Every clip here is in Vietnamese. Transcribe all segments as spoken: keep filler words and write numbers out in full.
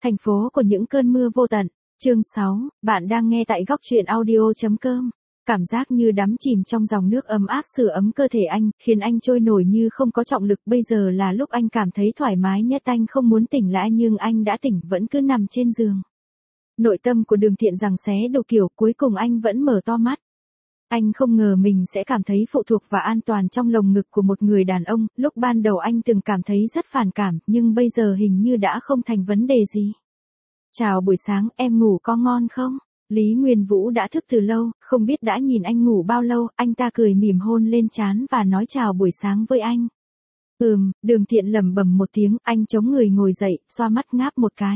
Thành phố của những cơn mưa vô tận. Chương sáu, bạn đang nghe tại góc truyện audio chấm com. Cảm giác như đắm chìm trong dòng nước ấm áp sưởi ấm cơ thể anh, khiến anh trôi nổi như không có trọng lực. Bây giờ là lúc anh cảm thấy thoải mái nhất. Anh không muốn tỉnh lại nhưng anh đã tỉnh, vẫn cứ nằm trên giường. Nội tâm của Đường Thiện giằng xé đủ kiểu, cuối cùng anh vẫn mở to mắt. Anh không ngờ mình sẽ cảm thấy phụ thuộc và an toàn trong lồng ngực của một người đàn ông. Lúc ban đầu anh từng cảm thấy rất phản cảm, nhưng bây giờ hình như đã không thành vấn đề gì. Chào buổi sáng, em ngủ có ngon không? Lý Nguyên Vũ đã thức từ lâu, không biết đã nhìn anh ngủ bao lâu. Anh ta cười mỉm hôn lên trán và nói chào buổi sáng với anh. Ừm, Đường Thiện lẩm bẩm một tiếng, anh chống người ngồi dậy, xoa mắt ngáp một cái.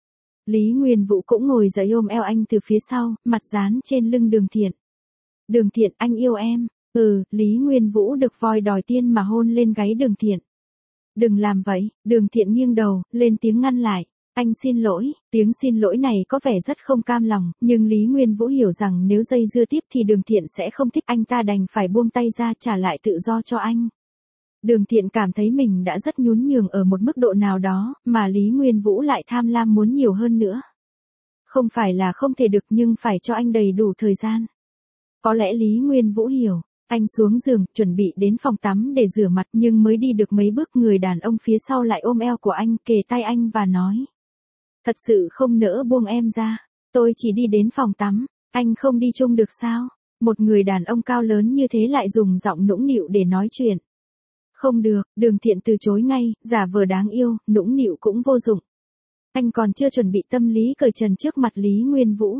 Lý Nguyên Vũ cũng ngồi dậy ôm eo anh từ phía sau, mặt dán trên lưng Đường Thiện. Đường Thiện, anh yêu em. Ừ, Lý Nguyên Vũ được voi đòi tiên mà hôn lên gáy Đường Thiện. Đừng làm vậy. Đường Thiện nghiêng đầu, lên tiếng ngăn lại. Anh xin lỗi. Tiếng xin lỗi này có vẻ rất không cam lòng, nhưng Lý Nguyên Vũ hiểu rằng nếu dây dưa tiếp thì Đường Thiện sẽ không thích. Anh ta đành phải buông tay ra, trả lại tự do cho anh. Đường Thiện cảm thấy mình đã rất nhún nhường ở một mức độ nào đó, mà Lý Nguyên Vũ lại tham lam muốn nhiều hơn nữa. Không phải là không thể được, nhưng phải cho anh đầy đủ thời gian. Có lẽ Lý Nguyên Vũ hiểu. Anh xuống giường, chuẩn bị đến phòng tắm để rửa mặt, nhưng mới đi được mấy bước, người đàn ông phía sau lại ôm eo của anh, kề tay anh và nói. Thật sự không nỡ buông em ra. Tôi chỉ đi đến phòng tắm. Anh không đi chung được sao? Một người đàn ông cao lớn như thế lại dùng giọng nũng nịu để nói chuyện. Không được, Đường Thiện từ chối ngay, giả vờ đáng yêu, nũng nịu cũng vô dụng. Anh còn chưa chuẩn bị tâm lý cởi trần trước mặt Lý Nguyên Vũ.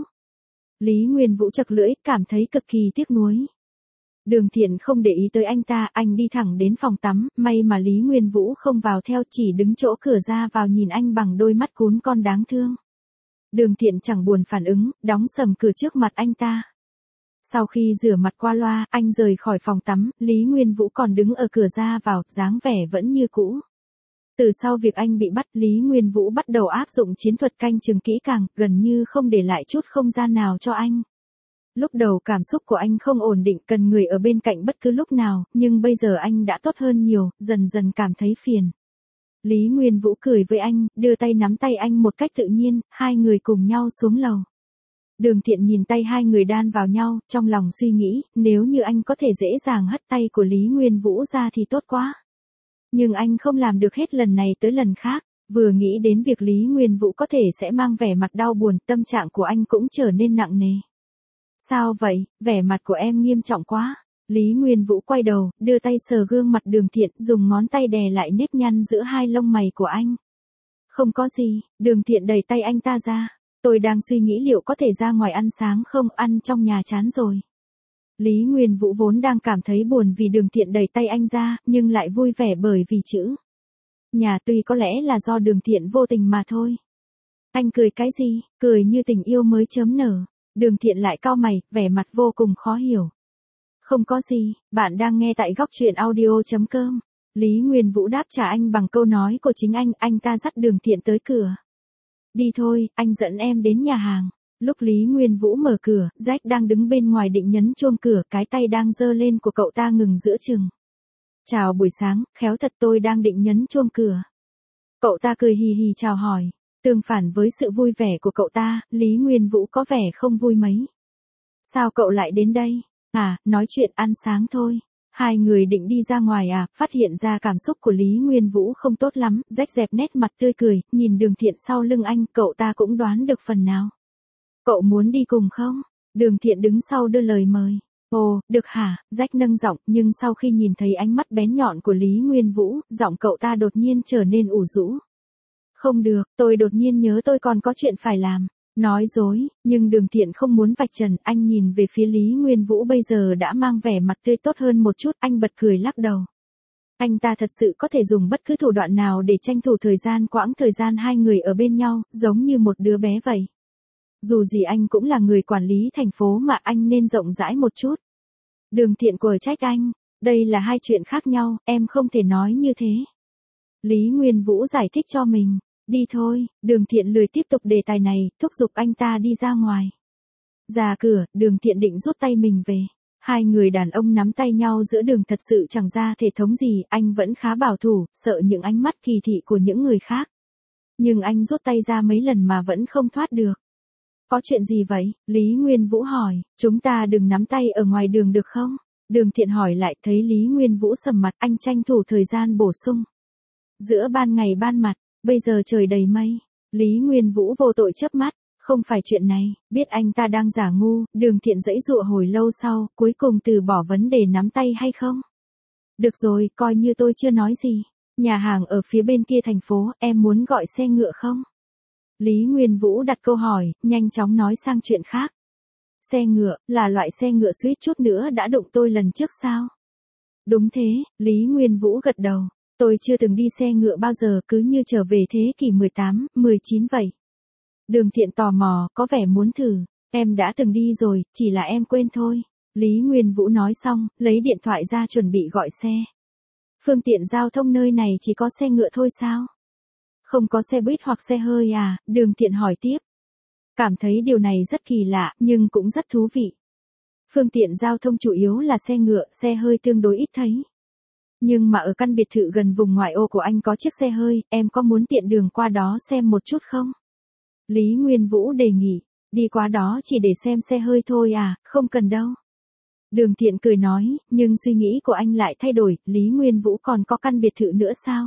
Lý Nguyên Vũ chật lưỡi, cảm thấy cực kỳ tiếc nuối. Đường Thiện không để ý tới anh ta, anh đi thẳng đến phòng tắm, may mà Lý Nguyên Vũ không vào theo, chỉ đứng chỗ cửa ra vào nhìn anh bằng đôi mắt cún con đáng thương. Đường Thiện chẳng buồn phản ứng, đóng sầm cửa trước mặt anh ta. Sau khi rửa mặt qua loa, anh rời khỏi phòng tắm, Lý Nguyên Vũ còn đứng ở cửa ra vào, dáng vẻ vẫn như cũ. Từ sau việc anh bị bắt, Lý Nguyên Vũ bắt đầu áp dụng chiến thuật canh chừng kỹ càng, gần như không để lại chút không gian nào cho anh. Lúc đầu cảm xúc của anh không ổn định, cần người ở bên cạnh bất cứ lúc nào, nhưng bây giờ anh đã tốt hơn nhiều, dần dần cảm thấy phiền. Lý Nguyên Vũ cười với anh, đưa tay nắm tay anh một cách tự nhiên, hai người cùng nhau xuống lầu. Đường Thiện nhìn tay hai người đan vào nhau, trong lòng suy nghĩ, nếu như anh có thể dễ dàng hất tay của Lý Nguyên Vũ ra thì tốt quá. Nhưng anh không làm được hết lần này tới lần khác, vừa nghĩ đến việc Lý Nguyên Vũ có thể sẽ mang vẻ mặt đau buồn, tâm trạng của anh cũng trở nên nặng nề. Sao vậy, vẻ mặt của em nghiêm trọng quá. Lý Nguyên Vũ quay đầu, đưa tay sờ gương mặt Đường Thiện, dùng ngón tay đè lại nếp nhăn giữa hai lông mày của anh. Không có gì. Đường Thiện đẩy tay anh ta ra. Tôi đang suy nghĩ liệu có thể ra ngoài ăn sáng không, ăn trong nhà chán rồi. Lý Nguyên Vũ vốn đang cảm thấy buồn vì Đường Thiện đẩy tay anh ra, nhưng lại vui vẻ bởi vì chữ nhà, tuy có lẽ là do Đường Thiện vô tình mà thôi. Anh cười cái gì, cười như tình yêu mới chớm nở. Đường Thiện lại cau mày, vẻ mặt vô cùng khó hiểu. Không có gì, bạn đang nghe tại góc truyện audio chấm com. Lý Nguyên Vũ đáp trả anh bằng câu nói của chính anh, anh ta dắt Đường Thiện tới cửa. Đi thôi, anh dẫn em đến nhà hàng. Lúc Lý Nguyên Vũ mở cửa, Jack đang đứng bên ngoài định nhấn chuông cửa, cái tay đang giơ lên của cậu ta ngừng giữa chừng. Chào buổi sáng, khéo thật, tôi đang định nhấn chuông cửa. Cậu ta cười hì hì chào hỏi. Tương phản với sự vui vẻ của cậu ta, Lý Nguyên Vũ có vẻ không vui mấy. Sao cậu lại đến đây? À, nói chuyện ăn sáng thôi. Hai người định đi ra ngoài à, phát hiện ra cảm xúc của Lý Nguyên Vũ không tốt lắm, Jack dẹp nét mặt tươi cười, nhìn Đường Thiện sau lưng anh, cậu ta cũng đoán được phần nào. Cậu muốn đi cùng không? Đường Thiện đứng sau đưa lời mời. Ồ, được hả? Jack nâng giọng, nhưng sau khi nhìn thấy ánh mắt bén nhọn của Lý Nguyên Vũ, giọng cậu ta đột nhiên trở nên ủ rũ. Không được, tôi đột nhiên nhớ tôi còn có chuyện phải làm. Nói dối, nhưng Đường Thiện không muốn vạch trần, anh nhìn về phía Lý Nguyên Vũ bây giờ đã mang vẻ mặt tươi tốt hơn một chút, anh bật cười lắc đầu. Anh ta thật sự có thể dùng bất cứ thủ đoạn nào để tranh thủ thời gian, quãng thời gian hai người ở bên nhau, giống như một đứa bé vậy. Dù gì anh cũng là người quản lý thành phố mà, anh nên rộng rãi một chút. Đường Thiện quở trách anh, đây là hai chuyện khác nhau, em không thể nói như thế. Lý Nguyên Vũ giải thích cho mình. Đi thôi, Đường Thiện lười tiếp tục đề tài này, thúc giục anh ta đi ra ngoài. Ra cửa, Đường Thiện định rút tay mình về. Hai người đàn ông nắm tay nhau giữa đường thật sự chẳng ra thể thống gì, anh vẫn khá bảo thủ, sợ những ánh mắt kỳ thị của những người khác. Nhưng anh rút tay ra mấy lần mà vẫn không thoát được. Có chuyện gì vậy? Lý Nguyên Vũ hỏi, chúng ta đừng nắm tay ở ngoài đường được không? Đường Thiện hỏi lại, thấy Lý Nguyên Vũ sầm mặt, anh tranh thủ thời gian bổ sung. Giữa ban ngày ban mặt, bây giờ trời đầy mây. Lý Nguyên Vũ vô tội chớp mắt, không phải chuyện này, biết anh ta đang giả ngu, Đường Thiện giãy giụa hồi lâu sau, cuối cùng từ bỏ vấn đề nắm tay hay không. Được rồi, coi như tôi chưa nói gì. Nhà hàng ở phía bên kia thành phố, em muốn gọi xe ngựa không? Lý Nguyên Vũ đặt câu hỏi, nhanh chóng nói sang chuyện khác. Xe ngựa, là loại xe ngựa suýt chút nữa đã đụng tôi lần trước sao? Đúng thế, Lý Nguyên Vũ gật đầu. Tôi chưa từng đi xe ngựa bao giờ, cứ như trở về thế kỷ mười tám, mười chín vậy. Đường Thiện tò mò, có vẻ muốn thử. Em đã từng đi rồi, chỉ là em quên thôi. Lý Nguyên Vũ nói xong, lấy điện thoại ra chuẩn bị gọi xe. Phương tiện giao thông nơi này chỉ có xe ngựa thôi sao? Không có xe buýt hoặc xe hơi à? Đường Thiện hỏi tiếp. Cảm thấy điều này rất kỳ lạ, nhưng cũng rất thú vị. Phương tiện giao thông chủ yếu là xe ngựa, xe hơi tương đối ít thấy. Nhưng mà ở căn biệt thự gần vùng ngoại ô của anh có chiếc xe hơi, em có muốn tiện đường qua đó xem một chút không? Lý Nguyên Vũ đề nghị, đi qua đó chỉ để xem xe hơi thôi à, không cần đâu. Đường Thiện cười nói, nhưng suy nghĩ của anh lại thay đổi, Lý Nguyên Vũ còn có căn biệt thự nữa sao?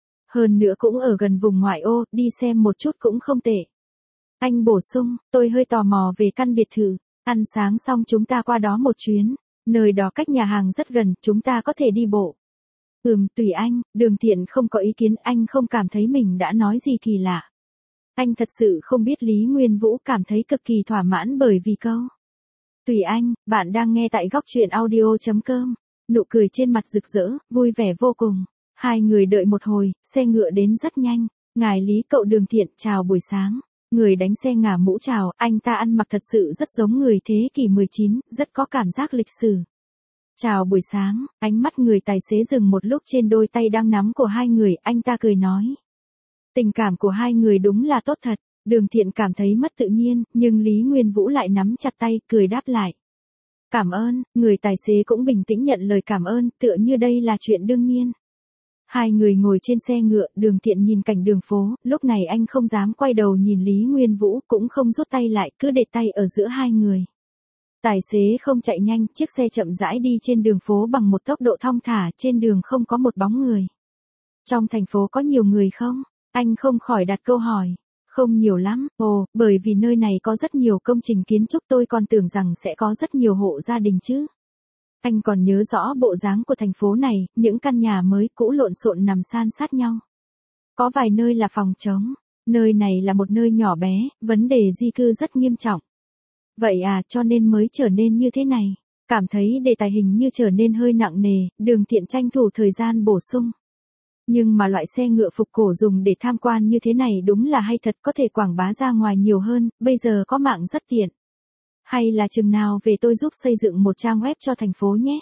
Hơn nữa cũng ở gần vùng ngoại ô, đi xem một chút cũng không tệ. Anh bổ sung, tôi hơi tò mò về căn biệt thự, ăn sáng xong chúng ta qua đó một chuyến, nơi đó cách nhà hàng rất gần, chúng ta có thể đi bộ. Ừm, tùy anh, Đường Thiện không có ý kiến, anh không cảm thấy mình đã nói gì kỳ lạ. Anh thật sự không biết Lý Nguyên Vũ cảm thấy cực kỳ thỏa mãn bởi vì câu. Tùy anh, bạn đang nghe tại góc truyện audio chấm com. Nụ cười trên mặt rực rỡ, vui vẻ vô cùng. Hai người đợi một hồi, xe ngựa đến rất nhanh. Ngài Lý cậu Đường Thiện, chào buổi sáng. Người đánh xe ngả mũ chào, anh ta ăn mặc thật sự rất giống người thế kỷ mười chín, rất có cảm giác lịch sử. Chào buổi sáng, ánh mắt người tài xế dừng một lúc trên đôi tay đang nắm của hai người, anh ta cười nói. Tình cảm của hai người đúng là tốt thật, Đường Thiện cảm thấy mất tự nhiên, nhưng Lý Nguyên Vũ lại nắm chặt tay, cười đáp lại. Cảm ơn, người tài xế cũng bình tĩnh nhận lời cảm ơn, tựa như đây là chuyện đương nhiên. Hai người ngồi trên xe ngựa, Đường Thiện nhìn cảnh đường phố, lúc này anh không dám quay đầu nhìn Lý Nguyên Vũ, cũng không rút tay lại, cứ để tay ở giữa hai người. Tài xế không chạy nhanh, chiếc xe chậm rãi đi trên đường phố bằng một tốc độ thong thả, trên đường không có một bóng người. Trong thành phố có nhiều người không? Anh không khỏi đặt câu hỏi. Không nhiều lắm, ồ, bởi vì nơi này có rất nhiều công trình kiến trúc, tôi còn tưởng rằng sẽ có rất nhiều hộ gia đình chứ. Anh còn nhớ rõ bộ dáng của thành phố này, những căn nhà mới cũ lộn xộn nằm san sát nhau. Có vài nơi là phòng trống, nơi này là một nơi nhỏ bé, vấn đề di cư rất nghiêm trọng. Vậy à, cho nên mới trở nên như thế này. Cảm thấy đề tài hình như trở nên hơi nặng nề, Đường Thiện tranh thủ thời gian bổ sung. Nhưng mà loại xe ngựa phục cổ dùng để tham quan như thế này đúng là hay thật, có thể quảng bá ra ngoài nhiều hơn, bây giờ có mạng rất tiện. Hay là chừng nào về tôi giúp xây dựng một trang web cho thành phố nhé.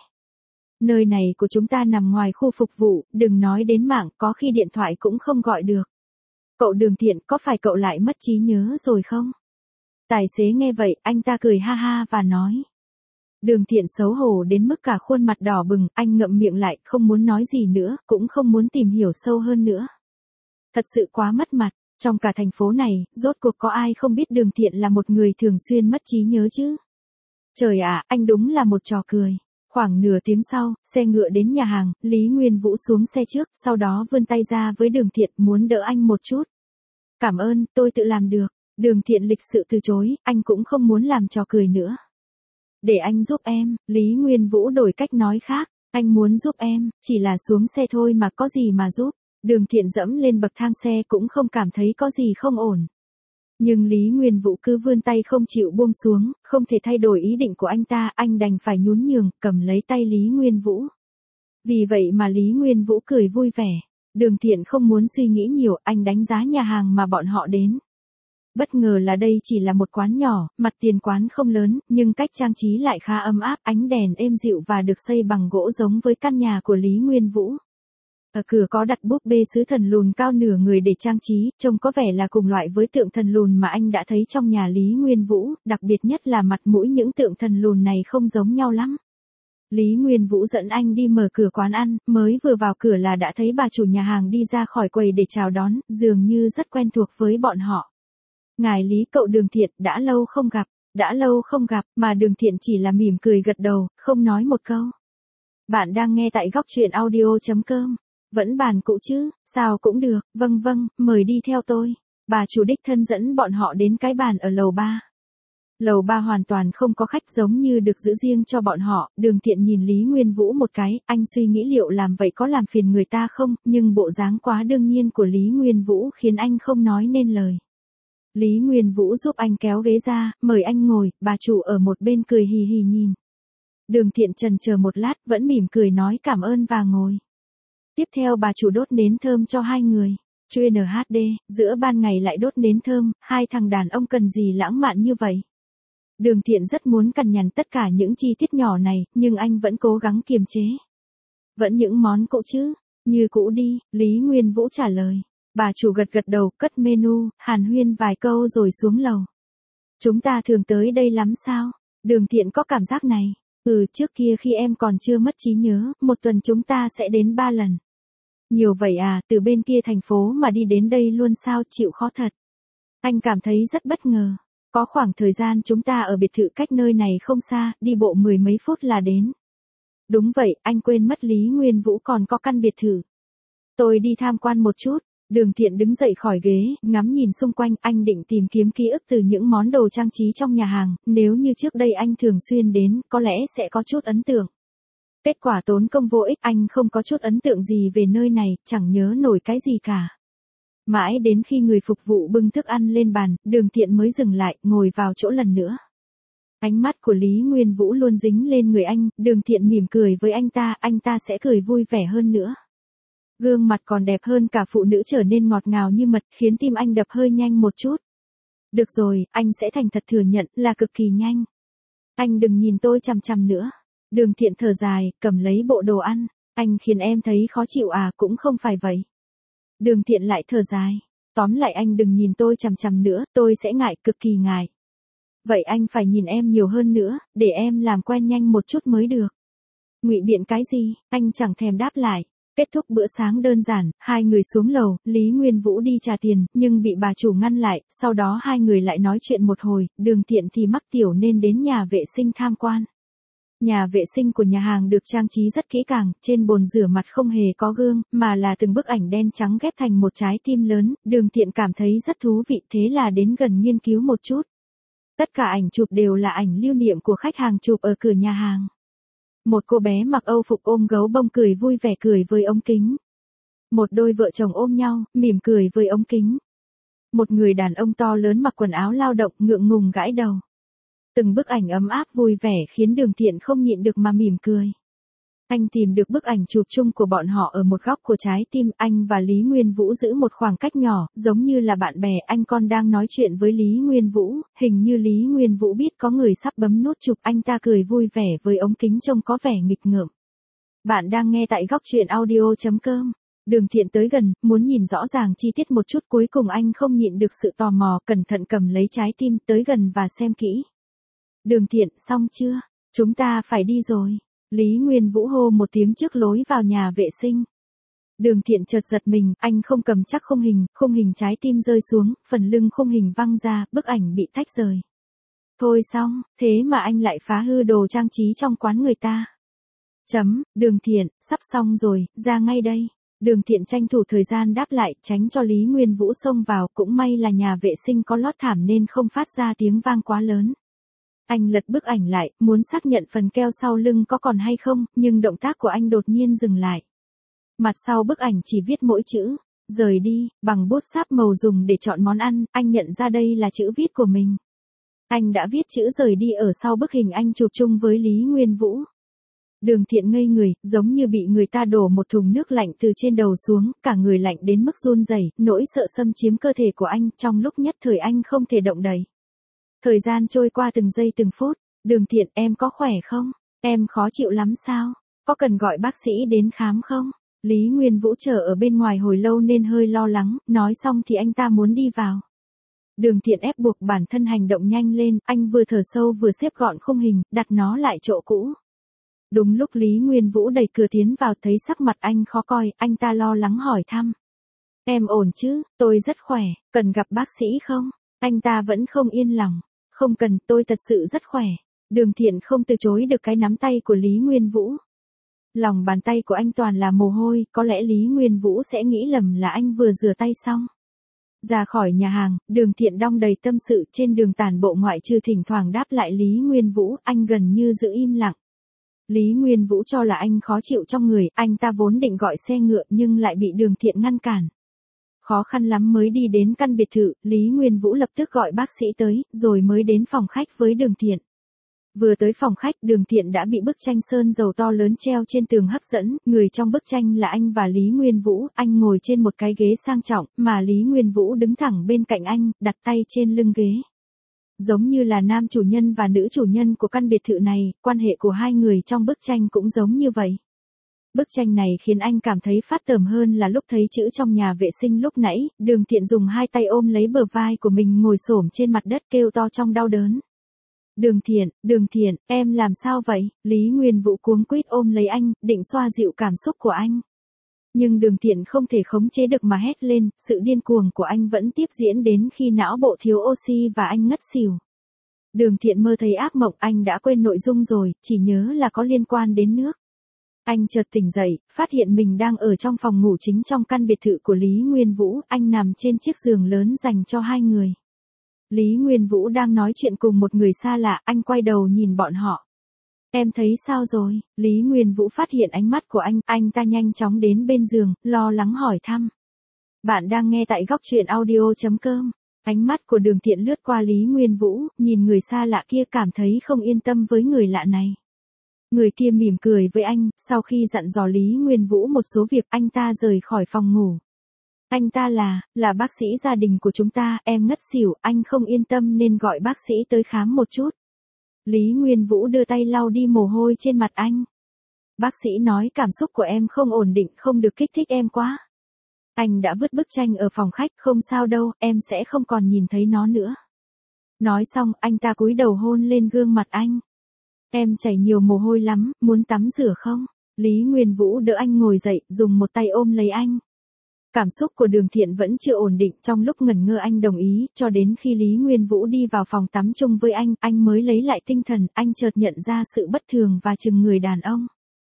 Nơi này của chúng ta nằm ngoài khu phục vụ, đừng nói đến mạng, có khi điện thoại cũng không gọi được. Cậu Đường Thiện, có phải cậu lại mất trí nhớ rồi không? Tài xế nghe vậy, anh ta cười ha ha và nói. Đường Thiện xấu hổ đến mức cả khuôn mặt đỏ bừng, anh ngậm miệng lại, không muốn nói gì nữa, cũng không muốn tìm hiểu sâu hơn nữa. Thật sự quá mất mặt, trong cả thành phố này, rốt cuộc có ai không biết Đường Thiện là một người thường xuyên mất trí nhớ chứ? Trời ạ, anh đúng là một trò cười. Khoảng nửa tiếng sau, xe ngựa đến nhà hàng, Lý Nguyên Vũ xuống xe trước, sau đó vươn tay ra với Đường Thiện, muốn đỡ anh một chút. Cảm ơn, tôi tự làm được. Đường Thiện lịch sự từ chối, anh cũng không muốn làm trò cười nữa. Để anh giúp em, Lý Nguyên Vũ đổi cách nói khác, anh muốn giúp em, chỉ là xuống xe thôi mà có gì mà giúp. Đường Thiện dẫm lên bậc thang xe cũng không cảm thấy có gì không ổn. Nhưng Lý Nguyên Vũ cứ vươn tay không chịu buông xuống, không thể thay đổi ý định của anh ta, anh đành phải nhún nhường, cầm lấy tay Lý Nguyên Vũ. Vì vậy mà Lý Nguyên Vũ cười vui vẻ. Đường Thiện không muốn suy nghĩ nhiều, anh đánh giá nhà hàng mà bọn họ đến. Bất ngờ là đây chỉ là một quán nhỏ, mặt tiền quán không lớn, nhưng cách trang trí lại khá ấm áp, ánh đèn êm dịu và được xây bằng gỗ giống với căn nhà của Lý Nguyên Vũ. Ở cửa có đặt búp bê sứ thần lùn cao nửa người để trang trí, trông có vẻ là cùng loại với tượng thần lùn mà anh đã thấy trong nhà Lý Nguyên Vũ, đặc biệt nhất là mặt mũi những tượng thần lùn này không giống nhau lắm. Lý Nguyên Vũ dẫn anh đi mở cửa quán ăn, mới vừa vào cửa là đã thấy bà chủ nhà hàng đi ra khỏi quầy để chào đón, dường như rất quen thuộc với bọn họ. Ngài Lý cậu Đường Thiện, đã lâu không gặp, đã lâu không gặp, mà Đường Thiện chỉ là mỉm cười gật đầu, không nói một câu. Bạn đang nghe tại góc truyện audio.com. Vẫn bàn cũ chứ, sao cũng được, vâng vâng, mời đi theo tôi. Bà chủ đích thân dẫn bọn họ đến cái bàn ở lầu ba. Lầu ba hoàn toàn không có khách, giống như được giữ riêng cho bọn họ. Đường Thiện nhìn Lý Nguyên Vũ một cái, anh suy nghĩ liệu làm vậy có làm phiền người ta không, nhưng bộ dáng quá đương nhiên của Lý Nguyên Vũ khiến anh không nói nên lời. Lý Nguyên Vũ giúp anh kéo ghế ra, mời anh ngồi, bà chủ ở một bên cười hì hì nhìn. Đường Thiện chần chờ một lát, vẫn mỉm cười nói cảm ơn và ngồi. Tiếp theo bà chủ đốt nến thơm cho hai người. Chuyên en hát đê, giữa ban ngày lại đốt nến thơm, hai thằng đàn ông cần gì lãng mạn như vậy. Đường Thiện rất muốn cằn nhằn tất cả những chi tiết nhỏ này, nhưng anh vẫn cố gắng kiềm chế. Vẫn những món cũ chứ, như cũ đi, Lý Nguyên Vũ trả lời. Bà chủ gật gật đầu, cất menu, hàn huyên vài câu rồi xuống lầu. Chúng ta thường tới đây lắm sao? Đường Thiện có cảm giác này. Ừ, trước kia khi em còn chưa mất trí nhớ, một tuần chúng ta sẽ đến ba lần. Nhiều vậy à, từ bên kia thành phố mà đi đến đây luôn sao, chịu khó thật. Anh cảm thấy rất bất ngờ. Có khoảng thời gian chúng ta ở biệt thự cách nơi này không xa, đi bộ mười mấy phút là đến. Đúng vậy, anh quên mất Lý Nguyên Vũ còn có căn biệt thự. Tôi đi tham quan một chút. Đường Thiện đứng dậy khỏi ghế, ngắm nhìn xung quanh, anh định tìm kiếm ký ức từ những món đồ trang trí trong nhà hàng, nếu như trước đây anh thường xuyên đến, có lẽ sẽ có chút ấn tượng. Kết quả tốn công vô ích, anh không có chút ấn tượng gì về nơi này, chẳng nhớ nổi cái gì cả. Mãi đến khi người phục vụ bưng thức ăn lên bàn, Đường Thiện mới dừng lại, ngồi vào chỗ lần nữa. Ánh mắt của Lý Nguyên Vũ luôn dính lên người anh, Đường Thiện mỉm cười với anh ta, anh ta sẽ cười vui vẻ hơn nữa. Gương mặt còn đẹp hơn cả phụ nữ, trở nên ngọt ngào như mật, khiến tim anh đập hơi nhanh một chút. Được rồi, anh sẽ thành thật thừa nhận là cực kỳ nhanh. Anh đừng nhìn tôi chằm chằm nữa. Đường Thiện thở dài, cầm lấy bộ đồ ăn. Anh khiến em thấy khó chịu à, cũng không phải vậy. Đường Thiện lại thở dài. Tóm lại anh đừng nhìn tôi chằm chằm nữa, tôi sẽ ngại, cực kỳ ngại. Vậy anh phải nhìn em nhiều hơn nữa, để em làm quen nhanh một chút mới được. Ngụy biện cái gì, anh chẳng thèm đáp lại. Kết thúc bữa sáng đơn giản, hai người xuống lầu, Lý Nguyên Vũ đi trả tiền, nhưng bị bà chủ ngăn lại, sau đó hai người lại nói chuyện một hồi, Đường Thiện thì mắc tiểu nên đến nhà vệ sinh tham quan. Nhà vệ sinh của nhà hàng được trang trí rất kỹ càng, trên bồn rửa mặt không hề có gương, mà là từng bức ảnh đen trắng ghép thành một trái tim lớn, Đường Thiện cảm thấy rất thú vị, thế là đến gần nghiên cứu một chút. Tất cả ảnh chụp đều là ảnh lưu niệm của khách hàng chụp ở cửa nhà hàng. Một cô bé mặc âu phục ôm gấu bông cười vui vẻ cười với ống kính. Một đôi vợ chồng ôm nhau, mỉm cười với ống kính. Một người đàn ông to lớn mặc quần áo lao động ngượng ngùng gãi đầu. Từng bức ảnh ấm áp vui vẻ khiến Đường Thiện không nhịn được mà mỉm cười. Anh tìm được bức ảnh chụp chung của bọn họ ở một góc của trái tim, anh và Lý Nguyên Vũ giữ một khoảng cách nhỏ, giống như là bạn bè, anh còn đang nói chuyện với Lý Nguyên Vũ, hình như Lý Nguyên Vũ biết có người sắp bấm nút chụp, anh ta cười vui vẻ với ống kính trông có vẻ nghịch ngợm. Bạn đang nghe tại góc truyện audio.com. Đường Thiện tới gần, muốn nhìn rõ ràng chi tiết một chút, cuối cùng anh không nhịn được sự tò mò, cẩn thận cầm lấy trái tim, tới gần và xem kỹ. Đường Thiện, xong chưa? Chúng ta phải đi rồi. Lý Nguyên Vũ hô một tiếng trước lối vào nhà vệ sinh. Đường Thiện chợt giật mình, anh không cầm chắc khung hình, khung hình trái tim rơi xuống, phần lưng khung hình văng ra, bức ảnh bị tách rời. Thôi xong, thế mà anh lại phá hư đồ trang trí trong quán người ta. Chấm, Đường Thiện, sắp xong rồi, ra ngay đây. Đường Thiện tranh thủ thời gian đáp lại, tránh cho Lý Nguyên Vũ xông vào, cũng may là nhà vệ sinh có lót thảm nên không phát ra tiếng vang quá lớn. Anh lật bức ảnh lại, muốn xác nhận phần keo sau lưng có còn hay không, nhưng động tác của anh đột nhiên dừng lại. Mặt sau bức ảnh chỉ viết mỗi chữ, rời đi, bằng bút sáp màu dùng để chọn món ăn, anh nhận ra đây là chữ viết của mình. Anh đã viết chữ rời đi ở sau bức hình anh chụp chung với Lý Nguyên Vũ. Đường Thiện ngây người, giống như bị người ta đổ một thùng nước lạnh từ trên đầu xuống, cả người lạnh đến mức run rẩy, nỗi sợ xâm chiếm cơ thể của anh, trong lúc nhất thời anh không thể động đậy. Thời gian trôi qua từng giây từng phút, Đường Thiện, em có khỏe không? Em khó chịu lắm sao? Có cần gọi bác sĩ đến khám không? Lý Nguyên Vũ chờ ở bên ngoài hồi lâu nên hơi lo lắng, nói xong thì anh ta muốn đi vào. Đường Thiện ép buộc bản thân hành động nhanh lên, anh vừa thở sâu vừa xếp gọn khung hình, đặt nó lại chỗ cũ. Đúng lúc Lý Nguyên Vũ đẩy cửa tiến vào thấy sắc mặt anh khó coi, anh ta lo lắng hỏi thăm. Em ổn chứ, tôi rất khỏe, cần gặp bác sĩ không? Anh ta vẫn không yên lòng. Không cần, tôi thật sự rất khỏe. Đường Thiện không từ chối được cái nắm tay của Lý Nguyên Vũ. Lòng bàn tay của anh toàn là mồ hôi, có lẽ Lý Nguyên Vũ sẽ nghĩ lầm là anh vừa rửa tay xong. Ra khỏi nhà hàng, Đường Thiện đong đầy tâm sự trên đường tản bộ ngoại trừ thỉnh thoảng đáp lại Lý Nguyên Vũ, anh gần như giữ im lặng. Lý Nguyên Vũ cho là anh khó chịu trong người, anh ta vốn định gọi xe ngựa nhưng lại bị Đường Thiện ngăn cản. Khó khăn lắm mới đi đến căn biệt thự, Lý Nguyên Vũ lập tức gọi bác sĩ tới, rồi mới đến phòng khách với Đường Thiện. Vừa tới phòng khách, Đường Thiện đã bị bức tranh sơn dầu to lớn treo trên tường hấp dẫn, người trong bức tranh là anh và Lý Nguyên Vũ, anh ngồi trên một cái ghế sang trọng, mà Lý Nguyên Vũ đứng thẳng bên cạnh anh, đặt tay trên lưng ghế. Giống như là nam chủ nhân và nữ chủ nhân của căn biệt thự này, quan hệ của hai người trong bức tranh cũng giống như vậy. Bức tranh này khiến anh cảm thấy phát tởm hơn là lúc thấy chữ trong nhà vệ sinh lúc nãy, Đường Thiện dùng hai tay ôm lấy bờ vai của mình ngồi xổm trên mặt đất kêu to trong đau đớn. Đường Thiện, Đường Thiện, em làm sao vậy? Lý Nguyên Vũ cuống quýt ôm lấy anh, định xoa dịu cảm xúc của anh. Nhưng Đường Thiện không thể khống chế được mà hét lên, sự điên cuồng của anh vẫn tiếp diễn đến khi não bộ thiếu oxy và anh ngất xỉu. Đường Thiện mơ thấy ác mộng, anh đã quên nội dung rồi, chỉ nhớ là có liên quan đến nước. Anh chợt tỉnh dậy, phát hiện mình đang ở trong phòng ngủ chính trong căn biệt thự của Lý Nguyên Vũ, anh nằm trên chiếc giường lớn dành cho hai người. Lý Nguyên Vũ đang nói chuyện cùng một người xa lạ, anh quay đầu nhìn bọn họ. Em thấy sao rồi? Lý Nguyên Vũ phát hiện ánh mắt của anh, anh ta nhanh chóng đến bên giường, lo lắng hỏi thăm. Bạn đang nghe tại góc truyện audio chấm com. Ánh mắt của Đường Thiện lướt qua Lý Nguyên Vũ, nhìn người xa lạ kia cảm thấy không yên tâm với người lạ này. Người kia mỉm cười với anh, sau khi dặn dò Lý Nguyên Vũ một số việc anh ta rời khỏi phòng ngủ. Anh ta là, là bác sĩ gia đình của chúng ta, em ngất xỉu, anh không yên tâm nên gọi bác sĩ tới khám một chút. Lý Nguyên Vũ đưa tay lau đi mồ hôi trên mặt anh. Bác sĩ nói cảm xúc của em không ổn định, không được kích thích em quá. Anh đã vứt bức tranh ở phòng khách, không sao đâu, em sẽ không còn nhìn thấy nó nữa. Nói xong, anh ta cúi đầu hôn lên gương mặt anh. Em chảy nhiều mồ hôi lắm, muốn tắm rửa không? Lý Nguyên Vũ đỡ anh ngồi dậy, dùng một tay ôm lấy anh. Cảm xúc của Đường Thiện vẫn chưa ổn định, trong lúc ngẩn ngơ anh đồng ý, cho đến khi Lý Nguyên Vũ đi vào phòng tắm chung với anh, anh mới lấy lại tinh thần, anh chợt nhận ra sự bất thường và chừng người đàn ông.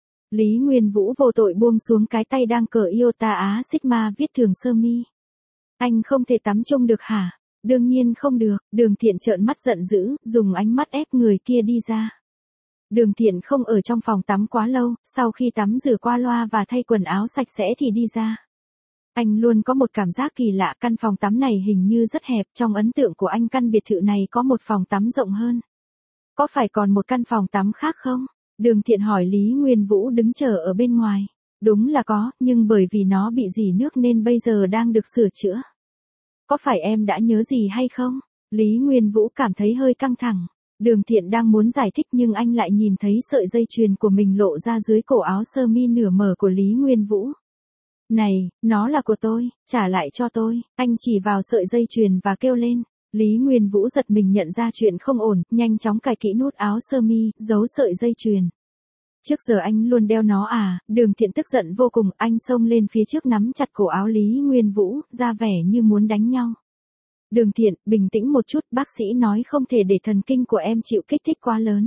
Lý Nguyên Vũ vô tội buông xuống cái tay đang cờ Iota Á Sigma viết thường sơ mi. Anh không thể tắm chung được hả? Đương nhiên không được, Đường Thiện trợn mắt giận dữ, dùng ánh mắt ép người kia đi ra. Đường Thiện không ở trong phòng tắm quá lâu, sau khi tắm rửa qua loa và thay quần áo sạch sẽ thì đi ra. Anh luôn có một cảm giác kỳ lạ, căn phòng tắm này hình như rất hẹp, trong ấn tượng của anh căn biệt thự này có một phòng tắm rộng hơn. Có phải còn một căn phòng tắm khác không? Đường Thiện hỏi Lý Nguyên Vũ đứng chờ ở bên ngoài. Đúng là có, nhưng bởi vì nó bị rỉ nước nên bây giờ đang được sửa chữa. Có phải em đã nhớ gì hay không? Lý Nguyên Vũ cảm thấy hơi căng thẳng. Đường Thiện đang muốn giải thích nhưng anh lại nhìn thấy sợi dây chuyền của mình lộ ra dưới cổ áo sơ mi nửa mở của Lý Nguyên Vũ. Này, nó là của tôi, trả lại cho tôi. Anh chỉ vào sợi dây chuyền và kêu lên. Lý Nguyên Vũ giật mình nhận ra chuyện không ổn, nhanh chóng cài kỹ nút áo sơ mi, giấu sợi dây chuyền. Trước giờ anh luôn đeo nó à? Đường Thiện tức giận vô cùng, anh xông lên phía trước nắm chặt cổ áo Lý Nguyên Vũ, ra vẻ như muốn đánh nhau. Đường Thiện, bình tĩnh một chút, bác sĩ nói không thể để thần kinh của em chịu kích thích quá lớn.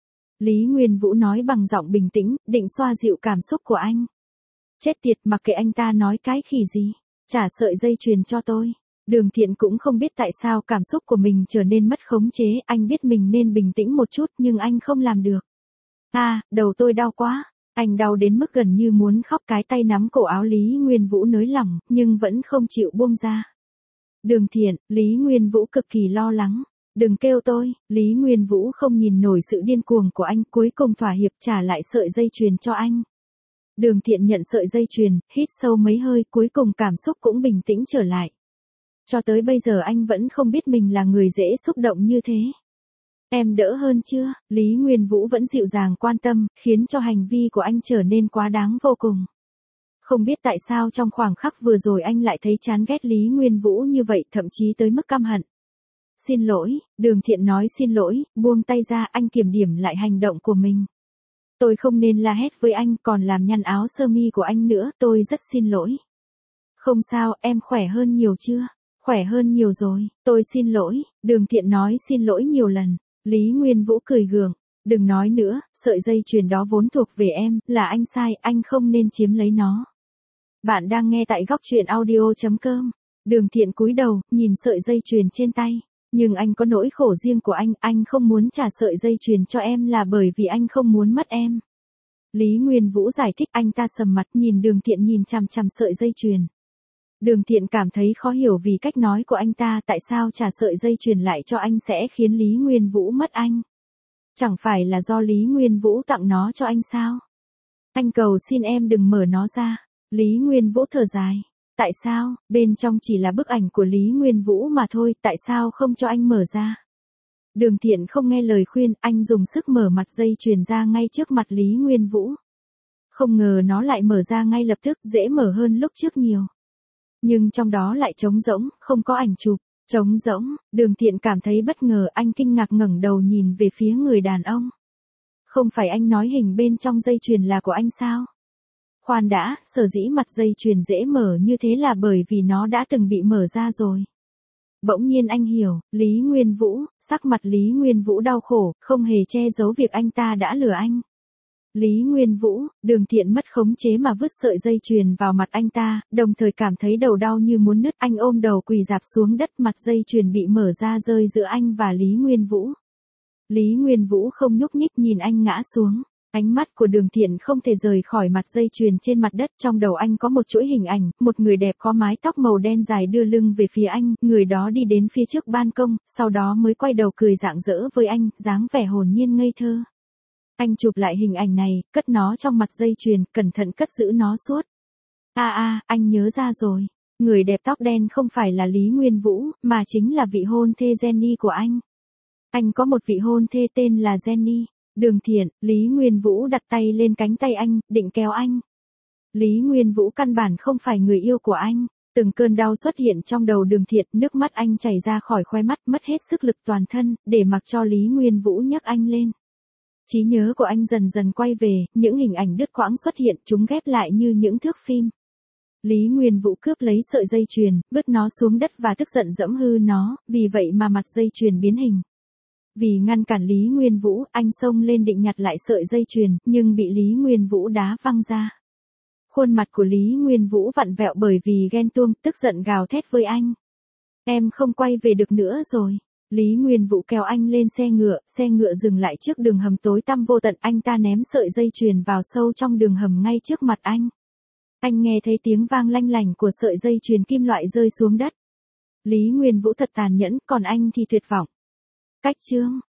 Lý Nguyên Vũ nói bằng giọng bình tĩnh, định xoa dịu cảm xúc của anh. Chết tiệt, mặc kệ anh ta nói cái khỉ gì, trả sợi dây chuyền cho tôi. Đường Thiện cũng không biết tại sao cảm xúc của mình trở nên mất khống chế, anh biết mình nên bình tĩnh một chút nhưng anh không làm được. À, đầu tôi đau quá. Anh đau đến mức gần như muốn khóc, cái tay nắm cổ áo Lý Nguyên Vũ nới lỏng, nhưng vẫn không chịu buông ra. Đường Thiện, Lý Nguyên Vũ cực kỳ lo lắng. Đừng kêu tôi, Lý Nguyên Vũ không nhìn nổi sự điên cuồng của anh, cuối cùng thỏa hiệp trả lại sợi dây chuyền cho anh. Đường Thiện nhận sợi dây chuyền, hít sâu mấy hơi, cuối cùng cảm xúc cũng bình tĩnh trở lại. Cho tới bây giờ anh vẫn không biết mình là người dễ xúc động như thế. Em đỡ hơn chưa? Lý Nguyên Vũ vẫn dịu dàng quan tâm, khiến cho hành vi của anh trở nên quá đáng vô cùng. Không biết tại sao trong khoảng khắc vừa rồi anh lại thấy chán ghét Lý Nguyên Vũ như vậy, thậm chí tới mức căm hận. Xin lỗi, Đường Thiện nói xin lỗi, buông tay ra, anh kiểm điểm lại hành động của mình. Tôi không nên la hét với anh còn làm nhăn áo sơ mi của anh nữa, tôi rất xin lỗi. Không sao, em khỏe hơn nhiều chưa? Khỏe hơn nhiều rồi, tôi xin lỗi, Đường Thiện nói xin lỗi nhiều lần. Lý Nguyên Vũ cười gượng, đừng nói nữa, sợi dây chuyền đó vốn thuộc về em, là anh sai, anh không nên chiếm lấy nó. Bạn đang nghe tại góc truyện audio chấm com. Đường Thiện cúi đầu, nhìn sợi dây chuyền trên tay. Nhưng anh có nỗi khổ riêng của anh, anh không muốn trả sợi dây chuyền cho em là bởi vì anh không muốn mất em. Lý Nguyên Vũ giải thích, anh ta sầm mặt nhìn Đường Thiện nhìn chằm chằm sợi dây chuyền. Đường Thiện cảm thấy khó hiểu vì cách nói của anh ta, tại sao trả sợi dây chuyền lại cho anh sẽ khiến Lý Nguyên Vũ mất anh. Chẳng phải là do Lý Nguyên Vũ tặng nó cho anh sao? Anh cầu xin em đừng mở nó ra. Lý Nguyên Vũ thở dài. Tại sao, bên trong chỉ là bức ảnh của Lý Nguyên Vũ mà thôi, tại sao không cho anh mở ra? Đường Thiện không nghe lời khuyên, anh dùng sức mở mặt dây chuyền ra ngay trước mặt Lý Nguyên Vũ. Không ngờ nó lại mở ra ngay lập tức, dễ mở hơn lúc trước nhiều. Nhưng trong đó lại trống rỗng, không có ảnh chụp. Trống rỗng, Đường Thiện cảm thấy bất ngờ, anh kinh ngạc ngẩng đầu nhìn về phía người đàn ông. Không phải anh nói hình bên trong dây chuyền là của anh sao? Khoan đã, sở dĩ mặt dây chuyền dễ mở như thế là bởi vì nó đã từng bị mở ra rồi. Bỗng nhiên anh hiểu, Lý Nguyên Vũ, sắc mặt Lý Nguyên Vũ đau khổ, không hề che giấu việc anh ta đã lừa anh. Lý Nguyên Vũ, Đường Thiện mất khống chế mà vứt sợi dây chuyền vào mặt anh ta, đồng thời cảm thấy đầu đau như muốn nứt, anh ôm đầu quỳ rạp xuống đất, mặt dây chuyền bị mở ra rơi giữa anh và Lý Nguyên Vũ. Lý Nguyên Vũ không nhúc nhích nhìn anh ngã xuống. Ánh mắt của Đường Thiện không thể rời khỏi mặt dây chuyền trên mặt đất, trong đầu anh có một chuỗi hình ảnh, một người đẹp có mái tóc màu đen dài đưa lưng về phía anh, người đó đi đến phía trước ban công, sau đó mới quay đầu cười rạng rỡ với anh, dáng vẻ hồn nhiên ngây thơ. Anh chụp lại hình ảnh này, cất nó trong mặt dây chuyền, cẩn thận cất giữ nó suốt. A a, anh nhớ ra rồi. Người đẹp tóc đen không phải là Lý Nguyên Vũ, mà chính là vị hôn thê Jenny của anh. Anh có một vị hôn thê tên là Jenny. Đường Thiện, Lý Nguyên Vũ đặt tay lên cánh tay anh, định kéo anh. Lý Nguyên Vũ căn bản không phải người yêu của anh. Từng cơn đau xuất hiện trong đầu Đường Thiện, nước mắt anh chảy ra khỏi khóe mắt, mất hết sức lực toàn thân, để mặc cho Lý Nguyên Vũ nhấc anh lên. Trí nhớ của anh dần dần quay về, những hình ảnh đứt quãng xuất hiện, chúng ghép lại như những thước phim. Lý Nguyên Vũ cướp lấy sợi dây chuyền, vứt nó xuống đất và tức giận giẫm hư nó, vì vậy mà mặt dây chuyền biến hình. Vì ngăn cản Lý Nguyên Vũ, anh xông lên định nhặt lại sợi dây chuyền, nhưng bị Lý Nguyên Vũ đá văng ra. Khuôn mặt của Lý Nguyên Vũ vặn vẹo bởi vì ghen tuông, tức giận gào thét với anh. Em không quay về được nữa rồi. Lý Nguyên Vũ kéo anh lên xe ngựa, xe ngựa dừng lại trước đường hầm tối tăm vô tận, anh ta ném sợi dây chuyền vào sâu trong đường hầm ngay trước mặt anh. Anh nghe thấy tiếng vang lanh lảnh của sợi dây chuyền kim loại rơi xuống đất. Lý Nguyên Vũ thật tàn nhẫn, còn anh thì tuyệt vọng. Cách chương